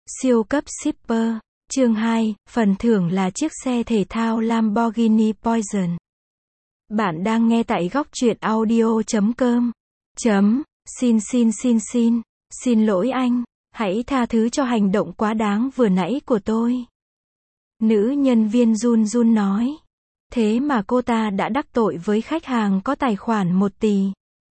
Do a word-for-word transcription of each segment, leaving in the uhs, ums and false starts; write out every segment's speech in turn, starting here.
Siêu cấp shipper. Chương hai, phần thưởng là chiếc xe thể thao Lamborghini Poison. Bạn đang nghe tại góc truyện audio chấm com. Chấm, xin xin xin xin, xin lỗi anh, hãy tha thứ cho hành động quá đáng vừa nãy của tôi. Nữ nhân viên run run nói. Thế mà cô ta đã đắc tội với khách hàng có tài khoản một tỷ.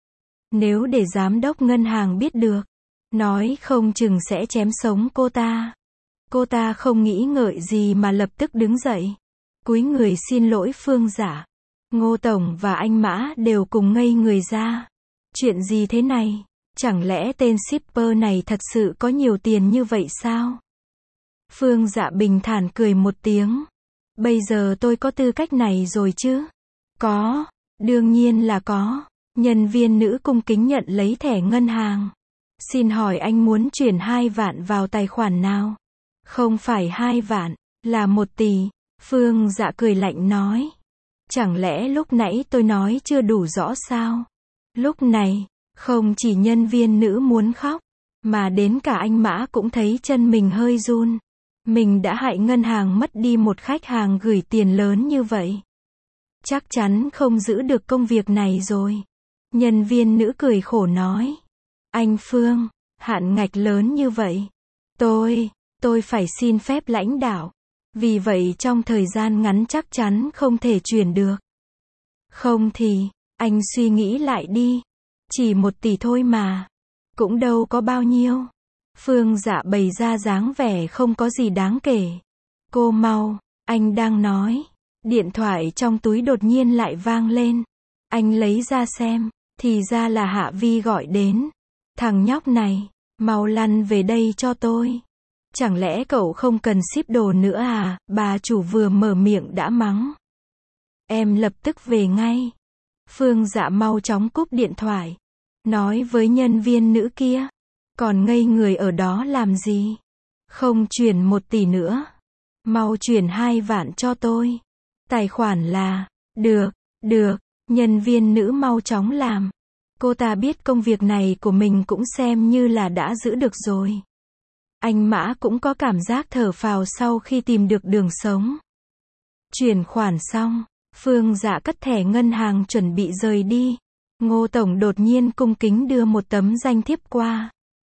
Nếu để giám đốc ngân hàng biết được, nói không chừng sẽ chém sống cô ta. Cô ta không nghĩ ngợi gì mà lập tức đứng dậy, cúi người xin lỗi Phương Dạ. Ngô Tổng và anh Mã đều cùng ngây người ra. Chuyện gì thế này? Chẳng lẽ tên shipper này thật sự có nhiều tiền như vậy sao? Phương Dạ bình thản cười một tiếng. Bây giờ tôi có tư cách này rồi chứ? Có, đương nhiên là có. Nhân viên nữ cung kính nhận lấy thẻ ngân hàng. Xin hỏi anh muốn chuyển hai vạn vào tài khoản nào? Không phải hai vạn, là một tỷ. Phương Dạ cười lạnh nói. Chẳng lẽ lúc nãy tôi nói chưa đủ rõ sao? Lúc này, không chỉ nhân viên nữ muốn khóc, mà đến cả anh Mã cũng thấy chân mình hơi run. Mình đã hại ngân hàng mất đi một khách hàng gửi tiền lớn như vậy. Chắc chắn không giữ được công việc này rồi. Nhân viên nữ cười khổ nói. Anh Phương, hạn ngạch lớn như vậy. Tôi, tôi phải xin phép lãnh đạo. Vì vậy trong thời gian ngắn chắc chắn không thể chuyển được. Không thì, anh suy nghĩ lại đi. Chỉ một tỷ thôi mà. Cũng đâu có bao nhiêu. Phương Dạ bày ra dáng vẻ không có gì đáng kể. Cô mau, anh đang nói. Điện thoại trong túi đột nhiên lại vang lên. Anh lấy ra xem, thì ra là Hạ Vi gọi đến. Thằng nhóc này, mau lăn về đây cho tôi. Chẳng lẽ cậu không cần ship đồ nữa à? Bà chủ vừa mở miệng đã mắng. Em lập tức về ngay. Phương Dạ mau chóng cúp điện thoại. Nói với nhân viên nữ kia. Còn ngây người ở đó làm gì? Không chuyển một tỷ nữa. Mau chuyển hai vạn cho tôi. Tài khoản là, được, được, nhân viên nữ mau chóng làm. Cô ta biết công việc này của mình cũng xem như là đã giữ được rồi. Anh Mã cũng có cảm giác thở phào sau khi tìm được đường sống. Chuyển khoản xong, Phương Dạ cất thẻ ngân hàng chuẩn bị rời đi. Ngô Tổng đột nhiên cung kính đưa một tấm danh thiếp qua.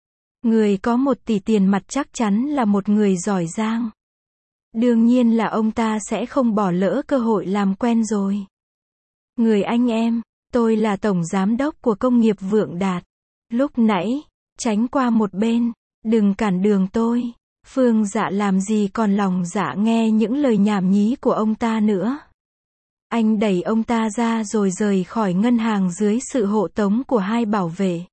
Người có một tỷ tiền mặt chắc chắn là một người giỏi giang. Đương nhiên là ông ta sẽ không bỏ lỡ cơ hội làm quen rồi. Người anh em, tôi là tổng giám đốc của công nghiệp Vượng Đạt. Lúc nãy, tránh qua một bên, đừng cản đường tôi. Phương Dạ làm gì còn lòng dạ nghe những lời nhảm nhí của ông ta nữa. Anh đẩy ông ta ra rồi rời khỏi ngân hàng dưới sự hộ tống của hai bảo vệ.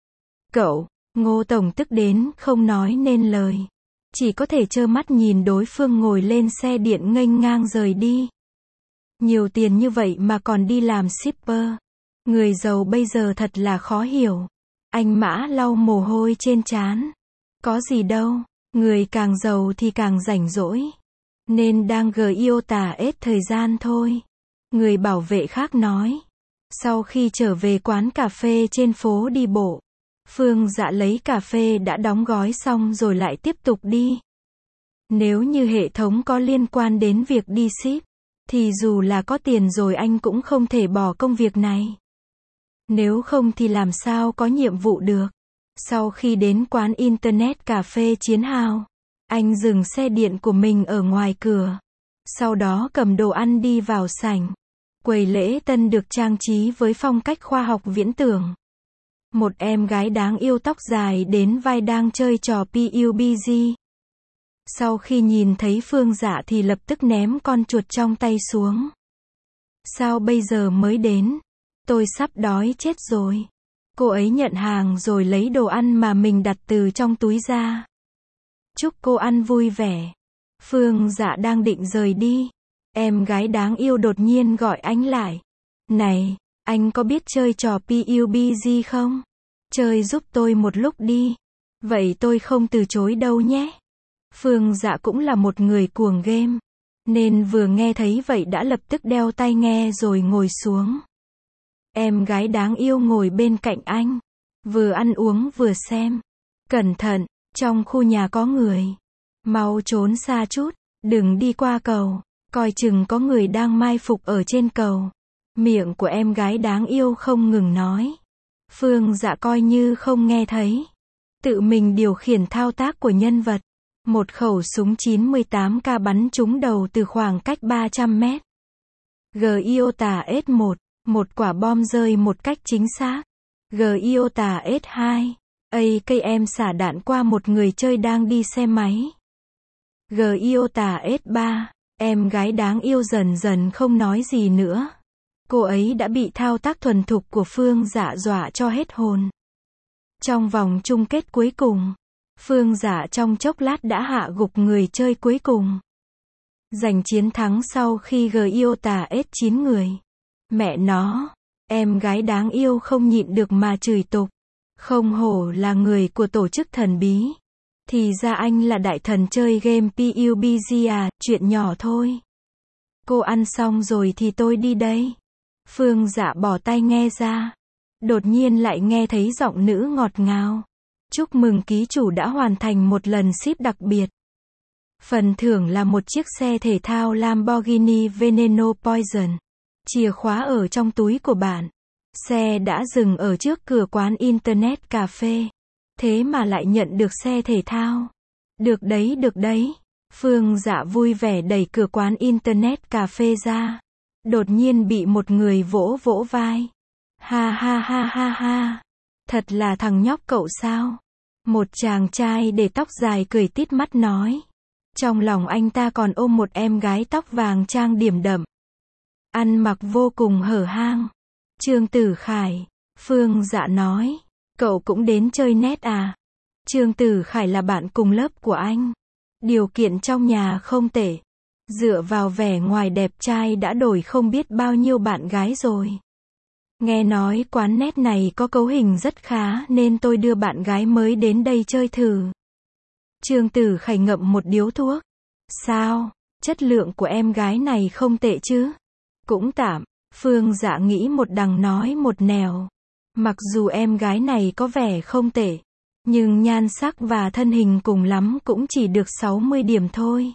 Cậu, Ngô Tổng tức đến không nói nên lời. Chỉ có thể trơ mắt nhìn đối phương ngồi lên xe điện nghênh ngang rời đi. Nhiều tiền như vậy mà còn đi làm shipper. Người giàu bây giờ thật là khó hiểu. Anh Mã lau mồ hôi trên trán. Có gì đâu, người càng giàu thì càng rảnh rỗi. Nên đang gờ yêu tà ết thời gian thôi. Người bảo vệ khác nói. Sau khi trở về quán cà phê trên phố đi bộ, Phương Dạ lấy cà phê đã đóng gói xong rồi lại tiếp tục đi. Nếu như hệ thống có liên quan đến việc đi ship, thì dù là có tiền rồi anh cũng không thể bỏ công việc này. Nếu không thì làm sao có nhiệm vụ được. Sau khi đến quán Internet cà phê Chiến Hào, anh dừng xe điện của mình ở ngoài cửa. Sau đó cầm đồ ăn đi vào sảnh. Quầy lễ tân được trang trí với phong cách khoa học viễn tưởng. Một em gái đáng yêu tóc dài đến vai đang chơi trò pê u bê giê. Sau khi nhìn thấy Phương Dạ thì lập tức ném con chuột trong tay xuống. Sao bây giờ mới đến? Tôi sắp đói chết rồi. Cô ấy nhận hàng rồi lấy đồ ăn mà mình đặt từ trong túi ra. Chúc cô ăn vui vẻ. Phương Dạ đang định rời đi. Em gái đáng yêu đột nhiên gọi anh lại. Này, anh có biết chơi trò pê u bê giê không? Chơi giúp tôi một lúc đi. Vậy tôi không từ chối đâu nhé. Phương Dạ cũng là một người cuồng game. Nên vừa nghe thấy vậy đã lập tức đeo tai nghe rồi ngồi xuống. Em gái đáng yêu ngồi bên cạnh anh. Vừa ăn uống vừa xem. Cẩn thận, Trong khu nhà có người. Mau trốn xa chút, đừng đi qua cầu, coi chừng có người đang mai phục ở trên cầu. Miệng của em gái đáng yêu không ngừng nói. Phương Dạ coi như không nghe thấy. Tự mình điều khiển thao tác của nhân vật. Một khẩu súng chín mươi tám cal bắn trúng đầu từ khoảng cách ba trăm mét. Giota S một, một quả bom rơi một cách chính xác. Giota S hai, a ca em xả đạn qua một người chơi đang đi xe máy. Giota S ba, em gái đáng yêu dần dần không nói gì nữa. Cô ấy đã bị thao tác thuần thục của Phương Dạ dọa cho hết hồn. Trong vòng chung kết cuối cùng, Phương Dạ trong chốc lát đã hạ gục người chơi cuối cùng. Giành chiến thắng sau khi Giota S chín người. Mẹ nó, em gái đáng yêu không nhịn được mà chửi tục. Không hổ là người của tổ chức thần bí. Thì ra anh là đại thần chơi game pê u bê giê à, chuyện nhỏ thôi. Cô ăn xong rồi thì tôi đi đây. Phương Dạ bỏ tai nghe ra. Đột nhiên lại nghe thấy giọng nữ ngọt ngào. Chúc mừng ký chủ đã hoàn thành một lần ship đặc biệt. Phần thưởng là một chiếc xe thể thao Lamborghini Veneno Poison. Chìa khóa ở trong túi của bạn. Xe đã dừng ở trước cửa quán Internet Cà phê. Thế mà lại nhận được xe thể thao. Được đấy, được đấy. Phương Dạ vui vẻ đẩy cửa quán Internet Cà phê ra. Đột nhiên bị một người vỗ vỗ vai. Ha ha ha ha ha. Thật là thằng nhóc cậu sao? Một chàng trai để tóc dài cười tít mắt nói. Trong lòng anh ta còn ôm một em gái tóc vàng trang điểm đậm. Ăn mặc vô cùng hở hang. Trương Tử Khải. Phương Dạ nói. Cậu cũng đến chơi net à? Trương Tử Khải là bạn cùng lớp của anh. Điều kiện trong nhà không tệ. Dựa vào vẻ ngoài đẹp trai đã đổi không biết bao nhiêu bạn gái rồi. Nghe nói quán net này có cấu hình rất khá nên tôi đưa bạn gái mới đến đây chơi thử. Trương Tử Khải ngậm một điếu thuốc. Sao? Chất lượng của em gái này không tệ chứ? Cũng tạm. Phương Dạ nghĩ một đằng nói một nẻo. Mặc dù em gái này có vẻ không tệ, nhưng nhan sắc và thân hình cùng lắm cũng chỉ được sáu mươi điểm thôi.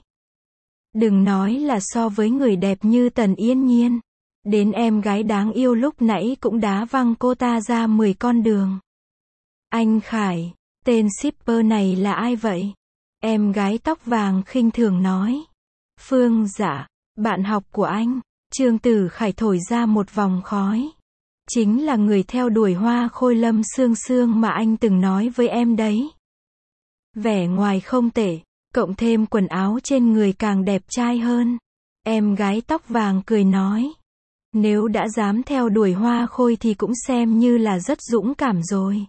Đừng nói là so với người đẹp như Tần Yên Nhiên. Đến em gái đáng yêu lúc nãy cũng đá văng cô ta ra mười con đường. Anh Khải, tên shipper này là ai vậy? Em gái tóc vàng khinh thường nói. Phương Dạ, bạn học của anh. Trương Tử Khải thổi ra một vòng khói. Chính là người theo đuổi Hoa Khôi Lâm Sương Sương mà anh từng nói với em đấy. Vẻ ngoài không tệ, cộng thêm quần áo trên người càng đẹp trai hơn. Em gái tóc vàng cười nói. Nếu đã dám theo đuổi Hoa Khôi thì cũng xem như là rất dũng cảm rồi.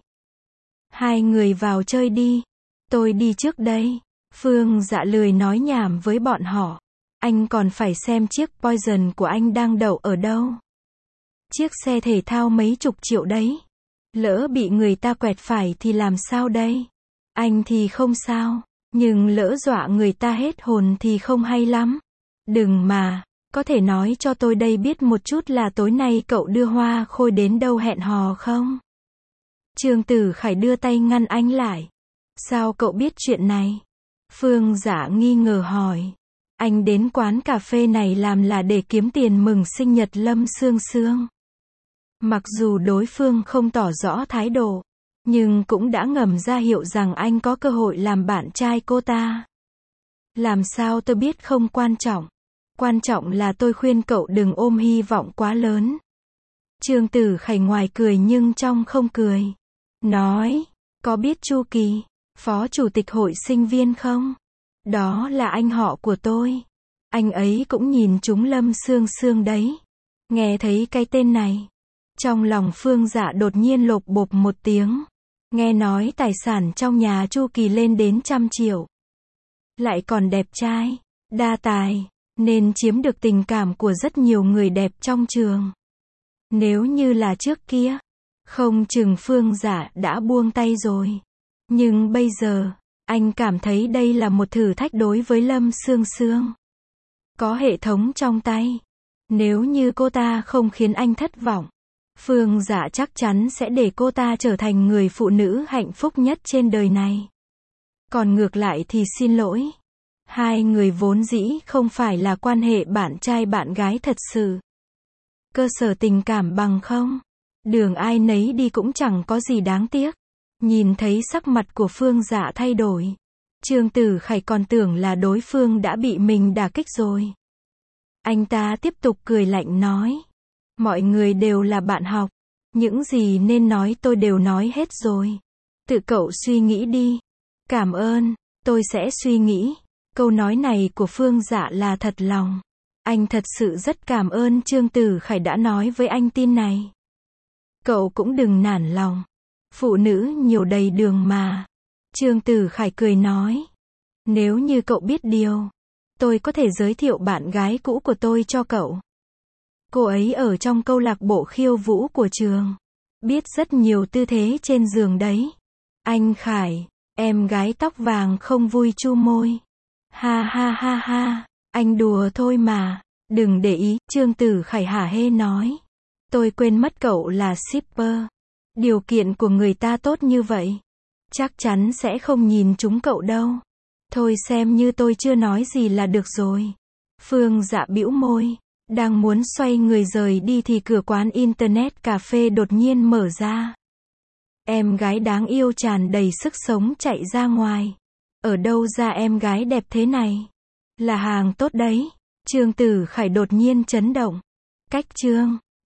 Hai người vào chơi đi. Tôi đi trước đây. Phương Dạ lười nói nhảm với bọn họ. Anh còn phải xem chiếc Poison của anh đang đậu ở đâu. Chiếc xe thể thao mấy chục triệu đấy. Lỡ bị người ta quẹt phải thì làm sao đây? Anh thì không sao. Nhưng lỡ dọa người ta hết hồn thì không hay lắm. Đừng mà. Có thể nói cho tôi đây biết một chút là tối nay cậu đưa Hoa Khôi đến đâu hẹn hò không? Trương Tử Khải đưa tay ngăn anh lại. Sao cậu biết chuyện này? Phương Dạ nghi ngờ hỏi. Anh đến quán cà phê này làm là để kiếm tiền mừng sinh nhật Lâm Sương Sương. Mặc dù đối phương không tỏ rõ thái độ, nhưng cũng đã ngầm ra hiệu rằng anh có cơ hội làm bạn trai cô ta. Làm sao tôi biết không quan trọng. Quan trọng là tôi khuyên cậu đừng ôm hy vọng quá lớn. Trương Tử Khải ngoài cười nhưng trong không cười. Nói, có biết Chu Kỳ, phó chủ tịch hội sinh viên không? Đó là anh họ của tôi. Anh ấy cũng nhìn chúng Lâm Sương Sương đấy. Nghe thấy cái tên này. Trong lòng Phương Dạ đột nhiên lộp bộp một tiếng. Nghe nói tài sản trong nhà Chu Kỳ lên đến trăm triệu. Lại còn đẹp trai, đa tài, nên chiếm được tình cảm của rất nhiều người đẹp trong trường. Nếu như là trước kia, không chừng Phương Dạ đã buông tay rồi. Nhưng bây giờ, anh cảm thấy đây là một thử thách đối với Lâm Sương Sương. Có hệ thống trong tay. Nếu như cô ta không khiến anh thất vọng, Phương Dạ chắc chắn sẽ để cô ta trở thành người phụ nữ hạnh phúc nhất trên đời này. Còn ngược lại thì xin lỗi. Hai người vốn dĩ không phải là quan hệ bạn trai bạn gái thật sự. Cơ sở tình cảm bằng không? Đường ai nấy đi cũng chẳng có gì đáng tiếc. Nhìn thấy sắc mặt của Phương Dạ thay đổi. Trương Tử Khải còn tưởng là đối phương đã bị mình đả kích rồi. Anh ta tiếp tục cười lạnh nói. Mọi người đều là bạn học. Những gì nên nói tôi đều nói hết rồi. Tự cậu suy nghĩ đi. Cảm ơn, tôi sẽ suy nghĩ. Câu nói này của Phương Dạ là thật lòng. Anh thật sự rất cảm ơn Trương Tử Khải đã nói với anh tin này. Cậu cũng đừng nản lòng. Phụ nữ nhiều đầy đường mà. Trương Tử Khải cười nói. Nếu như cậu biết điều, tôi có thể giới thiệu bạn gái cũ của tôi cho cậu. Cô ấy ở trong câu lạc bộ khiêu vũ của trường. Biết rất nhiều tư thế trên giường đấy. Anh Khải, em gái tóc vàng không vui chu môi. Ha ha ha ha, anh đùa thôi mà. Đừng để ý, Trương Tử Khải hả hê nói. Tôi quên mất cậu là shipper. Điều kiện của người ta tốt như vậy. Chắc chắn sẽ không nhìn chúng cậu đâu. Thôi xem như tôi chưa nói gì là được rồi. Phương Dạ bĩu môi. Đang muốn xoay người rời đi thì cửa quán internet cà phê đột nhiên mở ra. Em gái đáng yêu tràn đầy sức sống chạy ra ngoài. Ở đâu ra em gái đẹp thế này? Là hàng tốt đấy. Trương Tử Khải đột nhiên chấn động. Cách Trương